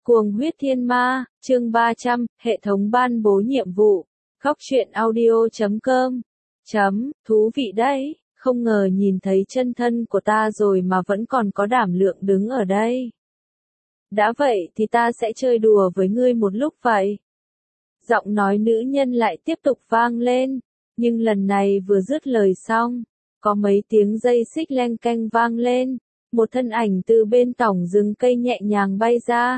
Cuồng huyết thiên ma, chương 300, hệ thống ban bố nhiệm vụ. Góc truyện audio.com. Thú vị đấy, không ngờ nhìn thấy chân thân của ta rồi mà vẫn còn có đảm lượng đứng ở đây. Đã vậy thì ta sẽ chơi đùa với ngươi một lúc vậy. Giọng nói nữ nhân lại tiếp tục vang lên, nhưng lần này vừa dứt lời xong, có mấy tiếng dây xích leng keng vang lên, một thân ảnh từ bên tỏng rừng cây nhẹ nhàng bay ra.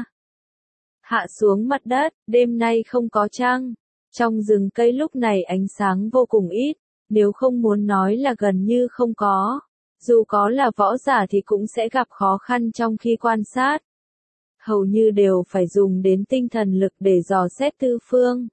Hạ xuống mặt đất, đêm nay không có trăng. Trong rừng cây lúc này ánh sáng vô cùng ít, nếu không muốn nói là gần như không có. Dù có là võ giả thì cũng sẽ gặp khó khăn trong khi quan sát. Hầu như đều phải dùng đến tinh thần lực để dò xét tư phương.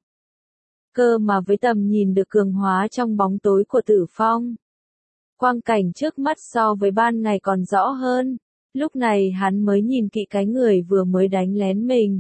Cơ mà với tầm nhìn được cường hóa trong bóng tối của Tử Phong, quang cảnh trước mắt so với ban ngày còn rõ hơn. Lúc này hắn mới nhìn kỹ cái người vừa mới đánh lén mình.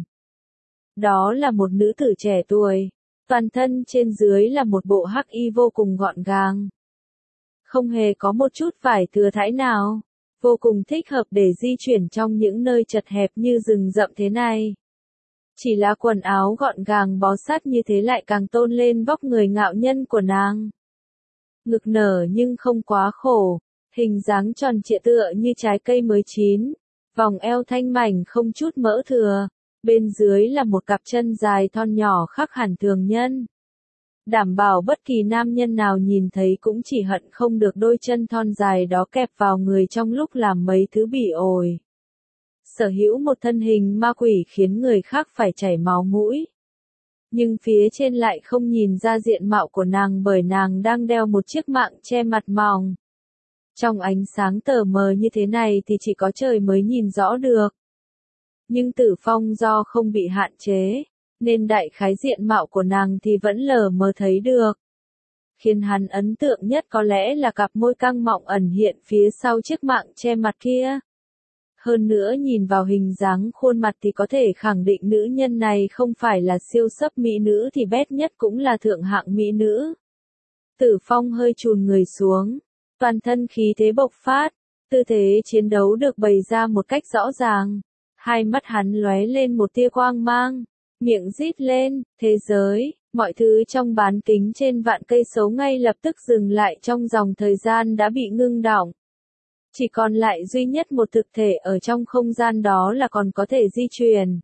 Đó là một nữ tử trẻ tuổi, toàn thân trên dưới là một bộ hắc y vô cùng gọn gàng. Không hề có một chút vải thừa thãi nào, vô cùng thích hợp để di chuyển trong những nơi chật hẹp như rừng rậm thế này. Chỉ là quần áo gọn gàng bó sát như thế lại càng tôn lên vóc người ngạo nhân của nàng. Ngực nở nhưng không quá khổ, hình dáng tròn trịa tựa như trái cây mới chín, vòng eo thanh mảnh không chút mỡ thừa. Bên dưới là một cặp chân dài thon nhỏ khác hẳn thường nhân. Đảm bảo bất kỳ nam nhân nào nhìn thấy cũng chỉ hận không được đôi chân thon dài đó kẹp vào người trong lúc làm mấy thứ bỉ ổi. Sở hữu một thân hình ma quỷ khiến người khác phải chảy máu mũi. Nhưng phía trên lại không nhìn ra diện mạo của nàng bởi nàng đang đeo một chiếc mạng che mặt mỏng. Trong ánh sáng tờ mờ như thế này thì chỉ có trời mới nhìn rõ được. Nhưng Tử Phong do không bị hạn chế, nên đại khái diện mạo của nàng thì vẫn lờ mờ thấy được. Khiến hắn ấn tượng nhất có lẽ là cặp môi căng mọng ẩn hiện phía sau chiếc mạng che mặt kia. Hơn nữa nhìn vào hình dáng khuôn mặt thì có thể khẳng định nữ nhân này không phải là siêu sấp mỹ nữ thì bét nhất cũng là thượng hạng mỹ nữ. Tử Phong hơi chùn người xuống, toàn thân khí thế bộc phát, tư thế chiến đấu được bày ra một cách rõ ràng. Hai mắt hắn lóe lên một tia quang mang, miệng rít lên, thế giới, mọi thứ trong bán kính trên vạn cây số ngay lập tức dừng lại trong dòng thời gian đã bị ngưng đọng. Chỉ còn lại duy nhất một thực thể ở trong không gian đó là còn có thể di chuyển.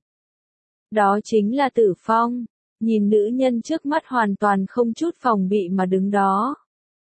Đó chính là Tử Phong, nhìn nữ nhân trước mắt hoàn toàn không chút phòng bị mà đứng đó.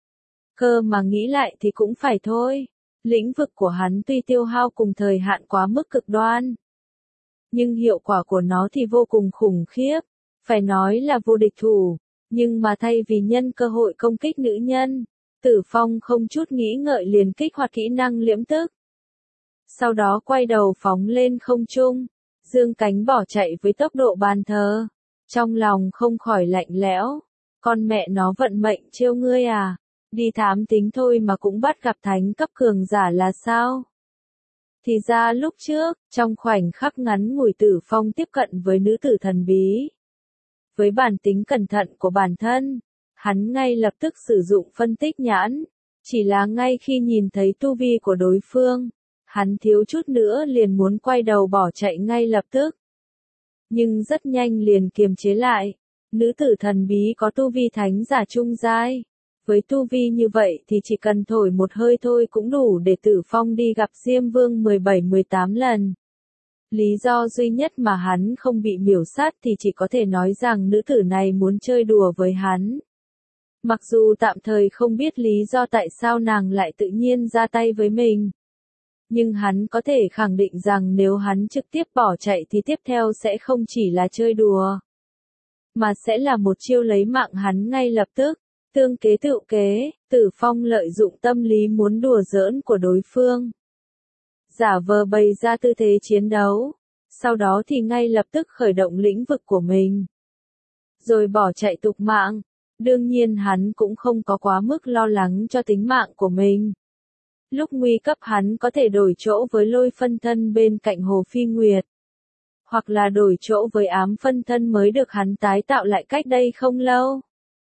Cơ mà nghĩ lại thì cũng phải thôi, lĩnh vực của hắn tuy tiêu hao cùng thời hạn quá mức cực đoan. Nhưng hiệu quả của nó thì vô cùng khủng khiếp, phải nói là vô địch thủ, nhưng mà thay vì nhân cơ hội công kích nữ nhân, Tử Phong không chút nghĩ ngợi liền kích hoạt kỹ năng liễm tức. Sau đó quay đầu phóng lên không trung, dương cánh bỏ chạy với tốc độ bàn thờ, trong lòng không khỏi lạnh lẽo, con mẹ nó vận mệnh trêu ngươi à, đi thám tính thôi mà cũng bắt gặp thánh cấp cường giả là sao? Thì ra lúc trước, trong khoảnh khắc ngắn ngủi Tử Phong tiếp cận với nữ tử thần bí. Với bản tính cẩn thận của bản thân, hắn ngay lập tức sử dụng phân tích nhãn. Chỉ là ngay khi nhìn thấy tu vi của đối phương, hắn thiếu chút nữa liền muốn quay đầu bỏ chạy ngay lập tức. Nhưng rất nhanh liền kiềm chế lại. Nữ tử thần bí có tu vi thánh giả trung giai. Với tu vi như vậy thì chỉ cần thổi một hơi thôi cũng đủ để Tử Phong đi gặp Diêm Vương 17-18 lần. Lý do duy nhất mà hắn không bị miểu sát thì chỉ có thể nói rằng nữ tử này muốn chơi đùa với hắn. Mặc dù tạm thời không biết lý do tại sao nàng lại tự nhiên ra tay với mình. Nhưng hắn có thể khẳng định rằng nếu hắn trực tiếp bỏ chạy thì tiếp theo sẽ không chỉ là chơi đùa, mà sẽ là một chiêu lấy mạng hắn ngay lập tức. Tương kế tựu kế, Tử Phong lợi dụng tâm lý muốn đùa giỡn của đối phương. Giả vờ bày ra tư thế chiến đấu, sau đó thì ngay lập tức khởi động lĩnh vực của mình. Rồi bỏ chạy tục mạng, đương nhiên hắn cũng không có quá mức lo lắng cho tính mạng của mình. Lúc nguy cấp hắn có thể đổi chỗ với Lôi phân thân bên cạnh Hồ Phi Nguyệt. Hoặc là đổi chỗ với Ám phân thân mới được hắn tái tạo lại cách đây không lâu.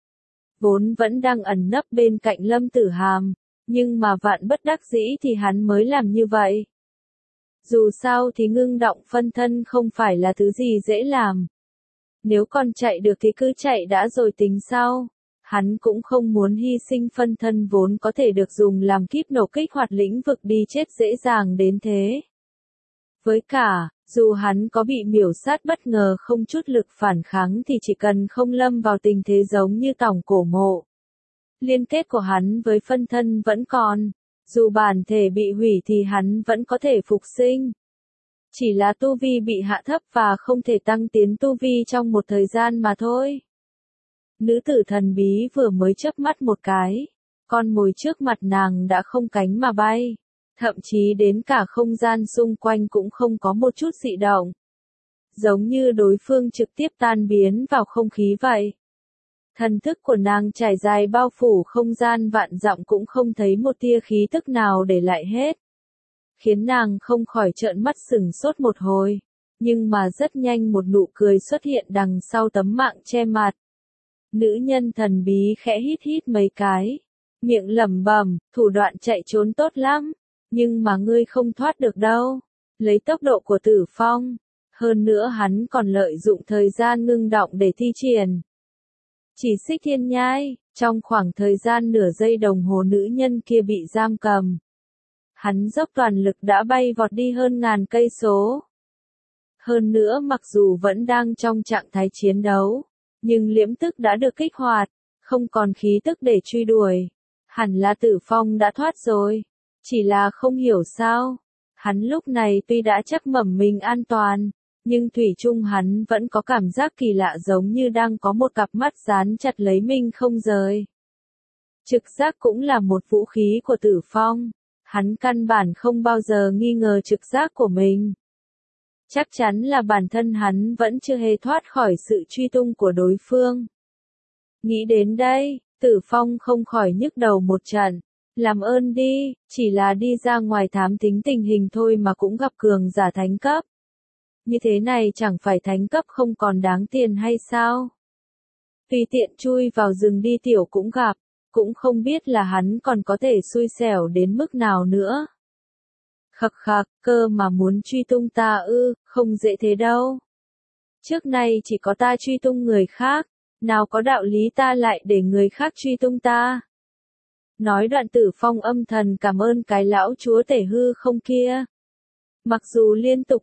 Vốn vẫn đang ẩn nấp bên cạnh Lâm Tử Hàm, nhưng mà vạn bất đắc dĩ thì hắn mới làm như vậy. Dù sao thì ngưng động phân thân không phải là thứ gì dễ làm. Nếu còn chạy được thì cứ chạy đã rồi tính sau. Hắn cũng không muốn hy sinh phân thân vốn có thể được dùng làm kíp nổ kích hoạt lĩnh vực đi chết dễ dàng đến thế. Với cả, dù hắn có bị miểu sát bất ngờ không chút lực phản kháng thì chỉ cần không lâm vào tình thế giống như Tòng Cổ Mộ. Liên kết của hắn với phân thân vẫn còn, dù bản thể bị hủy thì hắn vẫn có thể phục sinh. Chỉ là tu vi bị hạ thấp và không thể tăng tiến tu vi trong một thời gian mà thôi. Nữ tử thần bí vừa mới chớp mắt một cái, con mồi trước mặt nàng đã không cánh mà bay, thậm chí đến cả không gian xung quanh cũng không có một chút dị động. Giống như đối phương trực tiếp tan biến vào không khí vậy. Thần thức của nàng trải dài bao phủ không gian vạn dặm cũng không thấy một tia khí tức nào để lại hết. Khiến nàng không khỏi trợn mắt sửng sốt một hồi, nhưng mà rất nhanh một nụ cười xuất hiện đằng sau tấm mạng che mặt. Nữ nhân thần bí khẽ hít hít mấy cái, miệng lẩm bẩm, thủ đoạn chạy trốn tốt lắm, nhưng mà ngươi không thoát được đâu. Lấy tốc độ của Tử Phong, hơn nữa hắn còn lợi dụng thời gian ngưng động để thi triển. Chỉ Xích Thiên Nhai, trong khoảng thời gian nửa giây đồng hồ nữ nhân kia bị giam cầm. Hắn dốc toàn lực đã bay vọt đi hơn ngàn cây số. Hơn nữa mặc dù vẫn đang trong trạng thái chiến đấu, nhưng liễm tức đã được kích hoạt, không còn khí tức để truy đuổi. Hẳn là Tử Phong đã thoát rồi, chỉ là không hiểu sao. Hắn lúc này tuy đã chắc mẩm mình an toàn, nhưng thủy chung hắn vẫn có cảm giác kỳ lạ giống như đang có một cặp mắt dán chặt lấy mình không rời. Trực giác cũng là một vũ khí của Tử Phong. Hắn căn bản không bao giờ nghi ngờ trực giác của mình. Chắc chắn là bản thân hắn vẫn chưa hề thoát khỏi sự truy tung của đối phương. Nghĩ đến đây, Tử Phong không khỏi nhức đầu một trận. Làm ơn đi, chỉ là đi ra ngoài thám thính tình hình thôi mà cũng gặp cường giả thánh cấp. Như thế này chẳng phải thánh cấp không còn đáng tiền hay sao? Tùy tiện chui vào rừng đi tiểu cũng gặp. Cũng không biết là hắn còn có thể xui xẻo đến mức nào nữa. Khặc khặc, cơ mà muốn truy tung ta ư, không dễ thế đâu. Trước nay chỉ có ta truy tung người khác, nào có đạo lý ta lại để người khác truy tung ta. Nói đoạn Tử Phong âm thầm cảm ơn cái lão chúa tể hư không kia. Mặc dù liên tục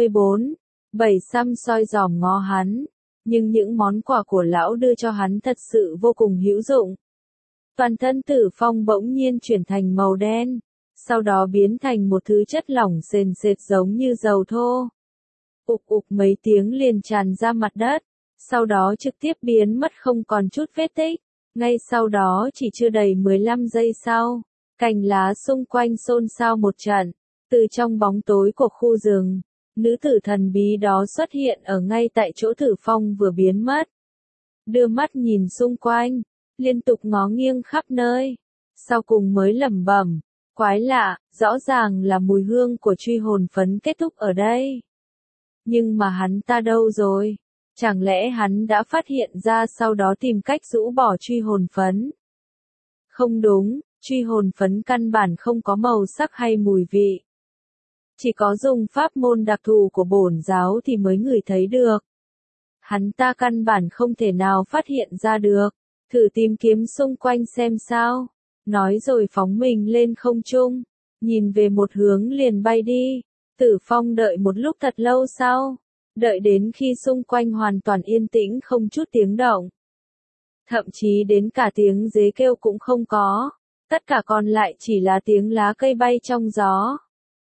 24/7 xăm soi dòm ngó hắn, nhưng những món quà của lão đưa cho hắn thật sự vô cùng hữu dụng. Toàn thân Tử Phong bỗng nhiên chuyển thành màu đen, sau đó biến thành một thứ chất lỏng sền sệt giống như dầu thô. Ục ục mấy tiếng liền tràn ra mặt đất, sau đó trực tiếp biến mất không còn chút vết tích. Ngay sau đó chỉ chưa đầy 15 giây sau, cành lá xung quanh xôn xao một trận, từ trong bóng tối của khu rừng, nữ tử thần bí đó xuất hiện ở ngay tại chỗ Tử Phong vừa biến mất. Đưa mắt nhìn xung quanh, liên tục ngó nghiêng khắp nơi, sau cùng mới lẩm bẩm, quái lạ, rõ ràng là mùi hương của truy hồn phấn kết thúc ở đây. Nhưng mà hắn ta đâu rồi? Chẳng lẽ hắn đã phát hiện ra sau đó tìm cách rũ bỏ truy hồn phấn? Không đúng, truy hồn phấn căn bản không có màu sắc hay mùi vị. Chỉ có dùng pháp môn đặc thù của bổn giáo thì mới ngửi thấy được. Hắn ta căn bản không thể nào phát hiện ra được. Thử tìm kiếm xung quanh xem sao. Nói rồi phóng mình lên không trung. Nhìn về một hướng liền bay đi. Tử Phong đợi một lúc thật lâu sau. Đợi đến khi xung quanh hoàn toàn yên tĩnh không chút tiếng động. Thậm chí đến cả tiếng dế kêu cũng không có. Tất cả còn lại chỉ là tiếng lá cây bay trong gió.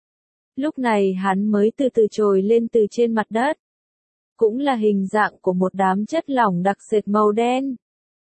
Lúc này hắn mới từ từ trồi lên từ trên mặt đất. Cũng là hình dạng của một đám chất lỏng đặc sệt màu đen.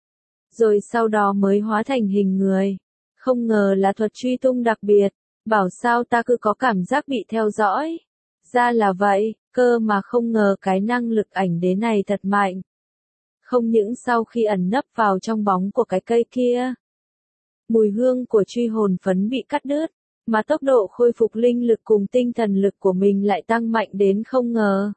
Rồi sau đó mới hóa thành hình người. Không ngờ là thuật truy tung đặc biệt. Bảo sao ta cứ có cảm giác bị theo dõi. Ra là vậy, cơ mà không ngờ cái năng lực ảnh đế này thật mạnh. Không những sau khi ẩn nấp vào trong bóng của cái cây kia, mùi hương của truy hồn phấn bị cắt đứt, mà tốc độ khôi phục linh lực cùng tinh thần lực của mình lại tăng mạnh đến không ngờ.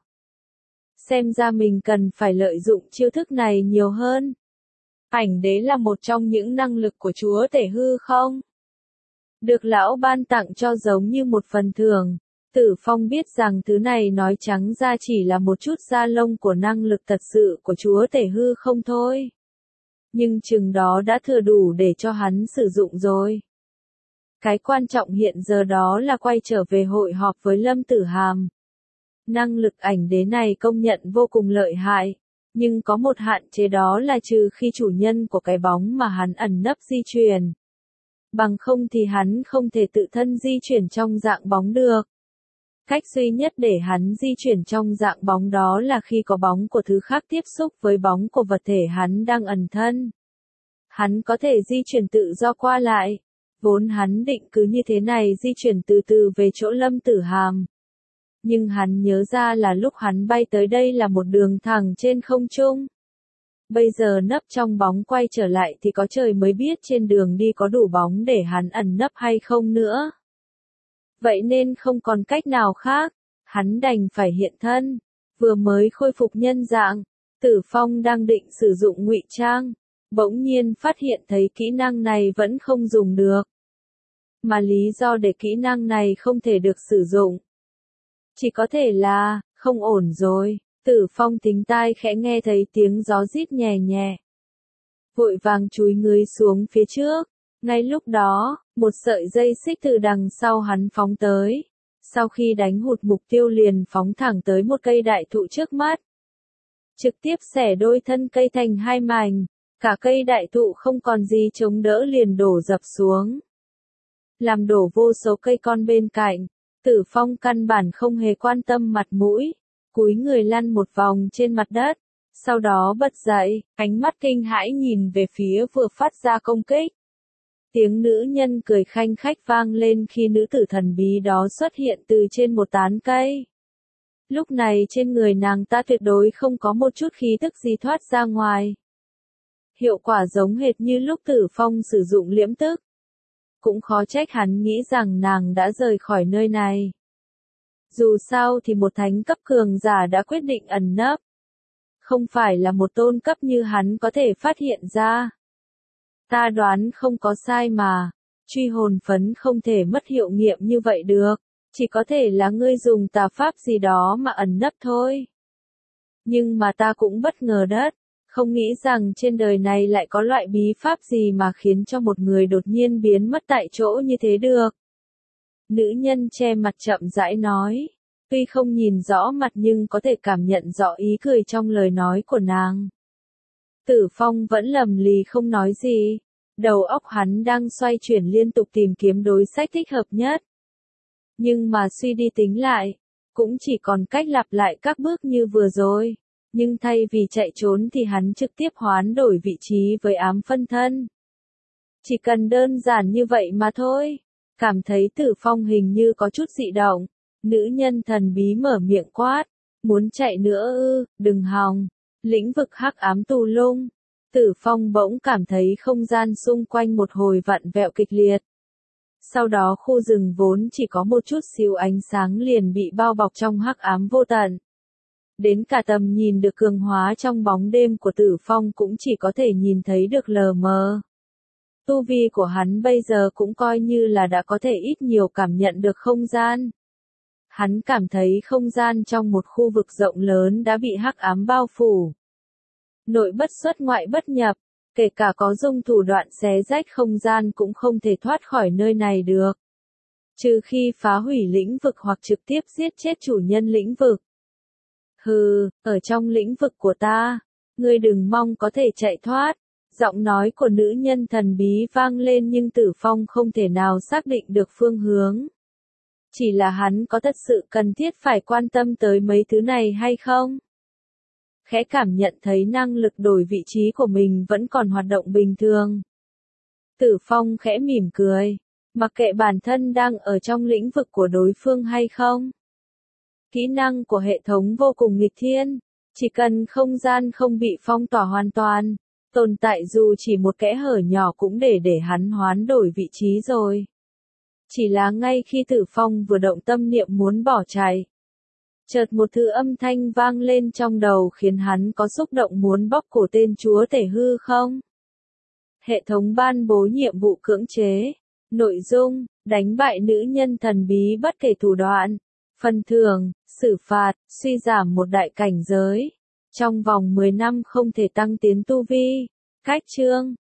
Xem ra mình cần phải lợi dụng chiêu thức này nhiều hơn. Ảnh đế là một trong những năng lực của chúa tể hư không? Được lão ban tặng cho giống như một phần thưởng, Tử Phong biết rằng thứ này nói trắng ra chỉ là một chút da lông của năng lực thật sự của chúa tể hư không thôi. Nhưng chừng đó đã thừa đủ để cho hắn sử dụng rồi. Cái quan trọng hiện giờ đó là quay trở về hội họp với Lâm Tử Hàm. Năng lực ảnh đế này công nhận vô cùng lợi hại, nhưng có một hạn chế đó là trừ khi chủ nhân của cái bóng mà hắn ẩn nấp di chuyển. Bằng không thì hắn không thể tự thân di chuyển trong dạng bóng được. Cách duy nhất để hắn di chuyển trong dạng bóng đó là khi có bóng của thứ khác tiếp xúc với bóng của vật thể hắn đang ẩn thân. Hắn có thể di chuyển tự do qua lại. Vốn hắn định cứ như thế này di chuyển từ từ về chỗ Lâm Tử Hàm. Nhưng hắn nhớ ra là lúc hắn bay tới đây là một đường thẳng trên không trung. Bây giờ nấp trong bóng quay trở lại thì có trời mới biết trên đường đi có đủ bóng để hắn ẩn nấp hay không nữa. Vậy nên không còn cách nào khác, hắn đành phải hiện thân. Vừa mới khôi phục nhân dạng, Tử Phong đang định sử dụng ngụy trang, bỗng nhiên phát hiện thấy kỹ năng này vẫn không dùng được. Mà lý do để kỹ năng này không thể được sử dụng chỉ có thể là không ổn rồi. Tử Phong thính tai khẽ nghe thấy tiếng gió rít nhẹ nhẹ. Vội vàng chúi người xuống phía trước. Ngay lúc đó, một sợi dây xích từ đằng sau hắn phóng tới. Sau khi đánh hụt mục tiêu liền phóng thẳng tới một cây đại thụ trước mắt. Trực tiếp xẻ đôi thân cây thành hai mảnh. Cả cây đại thụ không còn gì chống đỡ liền đổ dập xuống. Làm đổ vô số cây con bên cạnh. Tử Phong căn bản không hề quan tâm mặt mũi, cúi người lăn một vòng trên mặt đất, sau đó bật dậy, ánh mắt kinh hãi nhìn về phía vừa phát ra công kích. Tiếng nữ nhân cười khanh khách vang lên khi nữ tử thần bí đó xuất hiện từ trên một tán cây. Lúc này trên người nàng ta tuyệt đối không có một chút khí tức gì thoát ra ngoài. Hiệu quả giống hệt như lúc Tử Phong sử dụng liễm tức. Cũng khó trách hắn nghĩ rằng nàng đã rời khỏi nơi này. Dù sao thì một thánh cấp cường giả đã quyết định ẩn nấp. Không phải là một tôn cấp như hắn có thể phát hiện ra. Ta đoán không có sai mà. Truy hồn phấn không thể mất hiệu nghiệm như vậy được. Chỉ có thể là ngươi dùng tà pháp gì đó mà ẩn nấp thôi. Nhưng mà ta cũng bất ngờ đất. Không nghĩ rằng trên đời này lại có loại bí pháp gì mà khiến cho một người đột nhiên biến mất tại chỗ như thế được. Nữ nhân che mặt chậm rãi nói. Tuy không nhìn rõ mặt nhưng có thể cảm nhận rõ ý cười trong lời nói của nàng. Tử Phong vẫn lầm lì không nói gì. Đầu óc hắn đang xoay chuyển liên tục tìm kiếm đối sách thích hợp nhất. Nhưng mà suy đi tính lại, cũng chỉ còn cách lặp lại các bước như vừa rồi. Nhưng thay vì chạy trốn thì hắn trực tiếp hoán đổi vị trí với ám phân thân. Chỉ cần đơn giản như vậy mà thôi. Cảm thấy Tử Phong hình như có chút dị động. Nữ nhân thần bí mở miệng quát. Muốn chạy nữa ư, đừng hòng. Lĩnh vực hắc ám tù lung. Tử Phong bỗng cảm thấy không gian xung quanh một hồi vặn vẹo kịch liệt. Sau đó khu rừng vốn chỉ có một chút xíu ánh sáng liền bị bao bọc trong hắc ám vô tận. Đến cả tầm nhìn được cường hóa trong bóng đêm của Tử Phong cũng chỉ có thể nhìn thấy được lờ mờ. Tu vi của hắn bây giờ cũng coi như là đã có thể ít nhiều cảm nhận được không gian. Hắn cảm thấy không gian trong một khu vực rộng lớn đã bị hắc ám bao phủ. Nội bất xuất ngoại bất nhập, kể cả có dùng thủ đoạn xé rách không gian cũng không thể thoát khỏi nơi này được. Trừ khi phá hủy lĩnh vực hoặc trực tiếp giết chết chủ nhân lĩnh vực. Hừ, ở trong lĩnh vực của ta, ngươi đừng mong có thể chạy thoát. Giọng nói của nữ nhân thần bí vang lên nhưng Tử Phong không thể nào xác định được phương hướng. Chỉ là hắn có thật sự cần thiết phải quan tâm tới mấy thứ này hay không? Khẽ cảm nhận thấy năng lực đổi vị trí của mình vẫn còn hoạt động bình thường. Tử Phong khẽ mỉm cười, mặc kệ bản thân đang ở trong lĩnh vực của đối phương hay không. Kỹ năng của hệ thống vô cùng nghịch thiên, chỉ cần không gian không bị phong tỏa hoàn toàn, tồn tại dù chỉ một kẽ hở nhỏ cũng để hắn hoán đổi vị trí rồi. Chỉ là ngay khi Tử Phong vừa động tâm niệm muốn bỏ chạy, chợt một thứ âm thanh vang lên trong đầu khiến hắn có xúc động muốn bóp cổ tên chúa tể hư không. Hệ thống ban bố nhiệm vụ cưỡng chế. Nội dung, đánh bại nữ nhân thần bí bất kể thủ đoạn. Phần thưởng, xử phạt, suy giảm một đại cảnh giới. Trong vòng 10 năm không thể tăng tiến tu vi. Cách chương